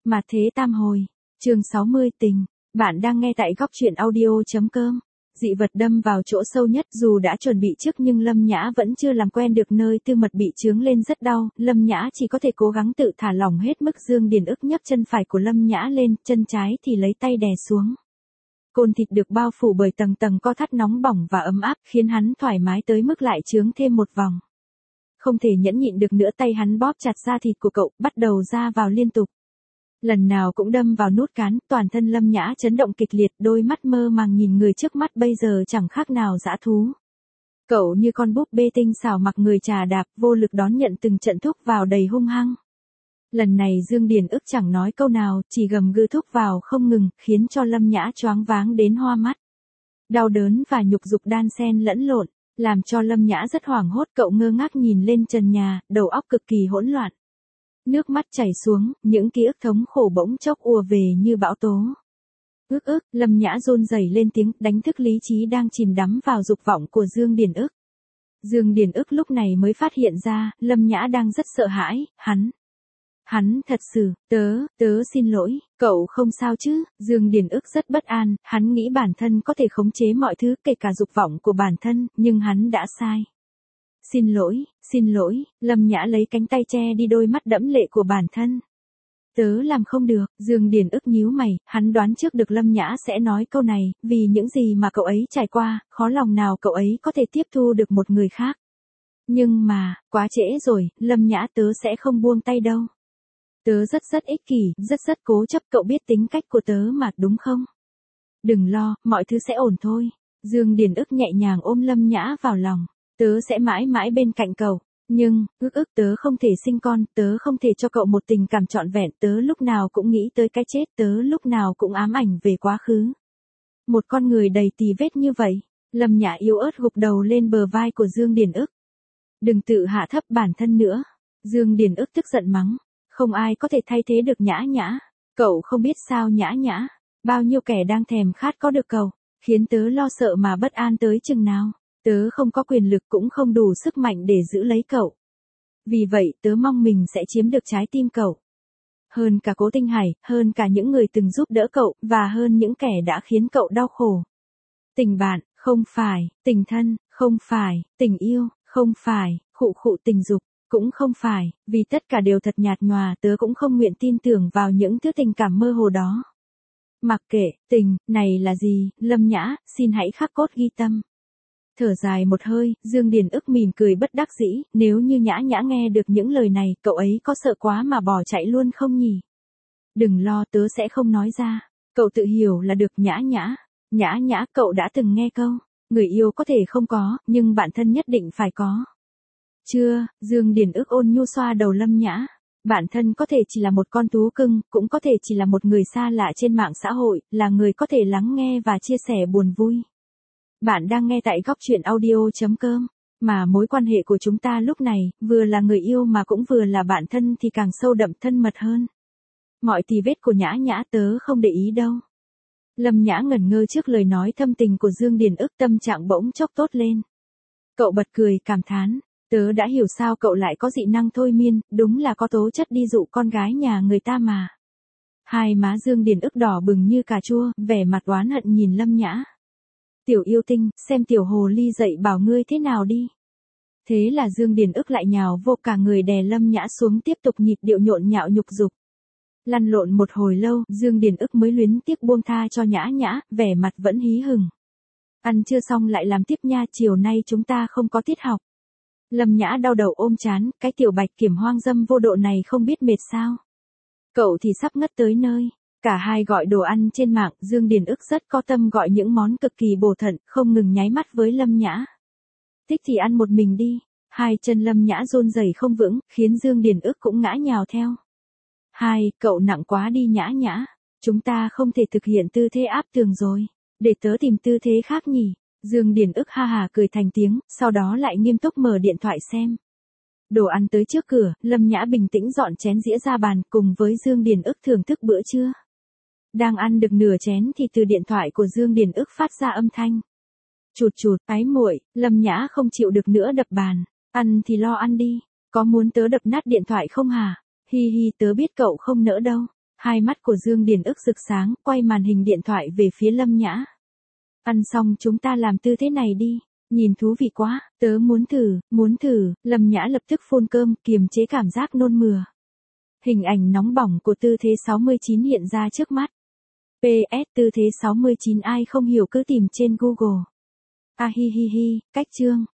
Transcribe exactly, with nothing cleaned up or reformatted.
Mà thế tam hồi, chương sáu mươi tình, bạn đang nghe tại góc truyện audio chấm com. Dị vật đâm vào chỗ sâu nhất, dù đã chuẩn bị trước nhưng Lâm Nhã vẫn chưa làm quen được nơi tư mật bị chướng lên rất đau, Lâm Nhã chỉ có thể cố gắng tự thả lỏng hết mức. Dương Điền ức nhấc chân phải của Lâm Nhã lên, chân trái thì lấy tay đè xuống. Côn thịt được bao phủ bởi tầng tầng co thắt nóng bỏng và ấm áp, khiến hắn thoải mái tới mức lại chướng thêm một vòng. Không thể nhẫn nhịn được nữa, tay hắn bóp chặt da thịt của cậu, bắt đầu ra vào liên tục. Lần nào cũng đâm vào nút cán, toàn thân Lâm Nhã chấn động kịch liệt, đôi mắt mơ màng nhìn người trước mắt bây giờ chẳng khác nào dã thú. Cậu như con búp bê tinh xảo mặc người chà đạp, vô lực đón nhận từng trận thúc vào đầy hung hăng. Lần này Dương Điền ức chẳng nói câu nào, chỉ gầm gừ thúc vào không ngừng, khiến cho Lâm Nhã choáng váng đến hoa mắt. Đau đớn và nhục dục đan xen lẫn lộn, làm cho Lâm Nhã rất hoảng hốt, cậu ngơ ngác nhìn lên trần nhà, đầu óc cực kỳ hỗn loạn. Nước mắt chảy xuống, những ký ức thống khổ bỗng chốc ùa về như bão tố. Ức ức, Lâm Nhã run rẩy lên tiếng, đánh thức lý trí đang chìm đắm vào dục vọng của Dương Điền ức. Dương Điền ức lúc này mới phát hiện ra, Lâm Nhã đang rất sợ hãi, hắn. Hắn thật sự, tớ, tớ xin lỗi, cậu không sao chứ? Dương Điền ức rất bất an, hắn nghĩ bản thân có thể khống chế mọi thứ, kể cả dục vọng của bản thân, nhưng hắn đã sai. Xin lỗi, xin lỗi, Lâm Nhã lấy cánh tay che đi đôi mắt đẫm lệ của bản thân. Tớ làm không được, Dương Điền ức nhíu mày, hắn đoán trước được Lâm Nhã sẽ nói câu này, vì những gì mà cậu ấy trải qua, khó lòng nào cậu ấy có thể tiếp thu được một người khác. Nhưng mà, quá trễ rồi, Lâm Nhã, tớ sẽ không buông tay đâu. Tớ rất rất ích kỷ, rất rất cố chấp, cậu biết tính cách của tớ mà, đúng không? Đừng lo, mọi thứ sẽ ổn thôi. Dương Điền ức nhẹ nhàng ôm Lâm Nhã vào lòng. Tớ sẽ mãi mãi bên cạnh cậu, nhưng, ức ức tớ không thể sinh con, tớ không thể cho cậu một tình cảm trọn vẹn, tớ lúc nào cũng nghĩ tới cái chết, tớ lúc nào cũng ám ảnh về quá khứ. Một con người đầy tì vết như vậy, Lâm Nhã yếu ớt gục đầu lên bờ vai của Dương Điền ức. Đừng tự hạ thấp bản thân nữa. Dương Điền ức tức giận mắng, không ai có thể thay thế được Nhã Nhã, cậu không biết sao Nhã Nhã, bao nhiêu kẻ đang thèm khát có được cậu, khiến tớ lo sợ mà bất an tới chừng nào. Tớ không có quyền lực cũng không đủ sức mạnh để giữ lấy cậu. Vì vậy tớ mong mình sẽ chiếm được trái tim cậu. Hơn cả Cố Tinh Hải, hơn cả những người từng giúp đỡ cậu, và hơn những kẻ đã khiến cậu đau khổ. Tình bạn, không phải, tình thân, không phải, tình yêu, không phải, khụ khụ tình dục, cũng không phải, vì tất cả đều thật nhạt nhòa, tớ cũng không nguyện tin tưởng vào những thứ tình cảm mơ hồ đó. Mặc kệ, tình, này là gì, Lâm Nhã, xin hãy khắc cốt ghi tâm. Thở dài một hơi, Dương Điền ức mỉm cười bất đắc dĩ, nếu như Nhã Nhã nghe được những lời này, cậu ấy có sợ quá mà bỏ chạy luôn không nhỉ? Đừng lo, tớ sẽ không nói ra, cậu tự hiểu là được. Nhã Nhã, Nhã Nhã, cậu đã từng nghe câu, người yêu có thể không có, nhưng bạn thân nhất định phải có. Chưa, Dương Điền ức ôn nhu xoa đầu Lâm Nhã, bạn thân có thể chỉ là một con thú cưng, cũng có thể chỉ là một người xa lạ trên mạng xã hội, là người có thể lắng nghe và chia sẻ buồn vui. Bạn đang nghe tại góc truyện audio chấm com, mà mối quan hệ của chúng ta lúc này, vừa là người yêu mà cũng vừa là bạn thân thì càng sâu đậm thân mật hơn. Mọi tì vết của Nhã Nhã tớ không để ý đâu. Lâm Nhã ngẩn ngơ trước lời nói thâm tình của Dương Điền ức, tâm trạng bỗng chốc tốt lên. Cậu bật cười cảm thán, tớ đã hiểu sao cậu lại có dị năng thôi miên, đúng là có tố chất đi dụ con gái nhà người ta mà. Hai má Dương Điền ức đỏ bừng như cà chua, vẻ mặt oán hận nhìn Lâm Nhã. Tiểu yêu tinh, xem tiểu hồ ly dạy bảo ngươi thế nào đi. Thế là Dương Điền ức lại nhào vô, cả người đè Lâm Nhã xuống, tiếp tục nhịp điệu nhộn nhạo nhục dục. Lăn lộn một hồi lâu, Dương Điền ức mới luyến tiếc buông tha cho Nhã Nhã, vẻ mặt vẫn hí hửng. Ăn chưa xong lại làm tiếp nha, chiều nay chúng ta không có tiết học. Lâm Nhã đau đầu ôm chán, cái tiểu bạch kiểm hoang dâm vô độ này không biết mệt sao. Cậu thì sắp ngất tới nơi. Cả hai gọi đồ ăn trên mạng, Dương Điền ức rất có tâm gọi những món cực kỳ bổ thận, không ngừng nháy mắt với Lâm Nhã. Thích thì ăn một mình đi. Hai chân Lâm Nhã run rẩy không vững, khiến Dương Điền ức cũng ngã nhào theo. Hai, cậu nặng quá đi Nhã Nhã. Chúng ta không thể thực hiện tư thế áp tường rồi. Để tớ tìm tư thế khác nhỉ. Dương Điền ức ha hà cười thành tiếng, sau đó lại nghiêm túc mở điện thoại xem. Đồ ăn tới trước cửa, Lâm Nhã bình tĩnh dọn chén dĩa ra bàn, cùng với Dương Điền ức thưởng thức bữa trưa. Đang ăn được nửa chén thì từ điện thoại của Dương Điền ức phát ra âm thanh. Chụt chụt, ái muội, Lâm Nhã không chịu được nữa đập bàn. Ăn thì lo ăn đi, có muốn tớ đập nát điện thoại không hả? Hi hi, tớ biết cậu không nỡ đâu. Hai mắt của Dương Điền ức rực sáng, quay màn hình điện thoại về phía Lâm Nhã. Ăn xong chúng ta làm tư thế này đi, nhìn thú vị quá, tớ muốn thử, muốn thử, Lâm Nhã lập tức phun cơm, kiềm chế cảm giác nôn mửa. Hình ảnh nóng bỏng của tư thế sáu mươi chín hiện ra trước mắt. pê ét tư thế sáu mươi chín ai không hiểu cứ tìm trên Google. A hi hi hi, cách chương.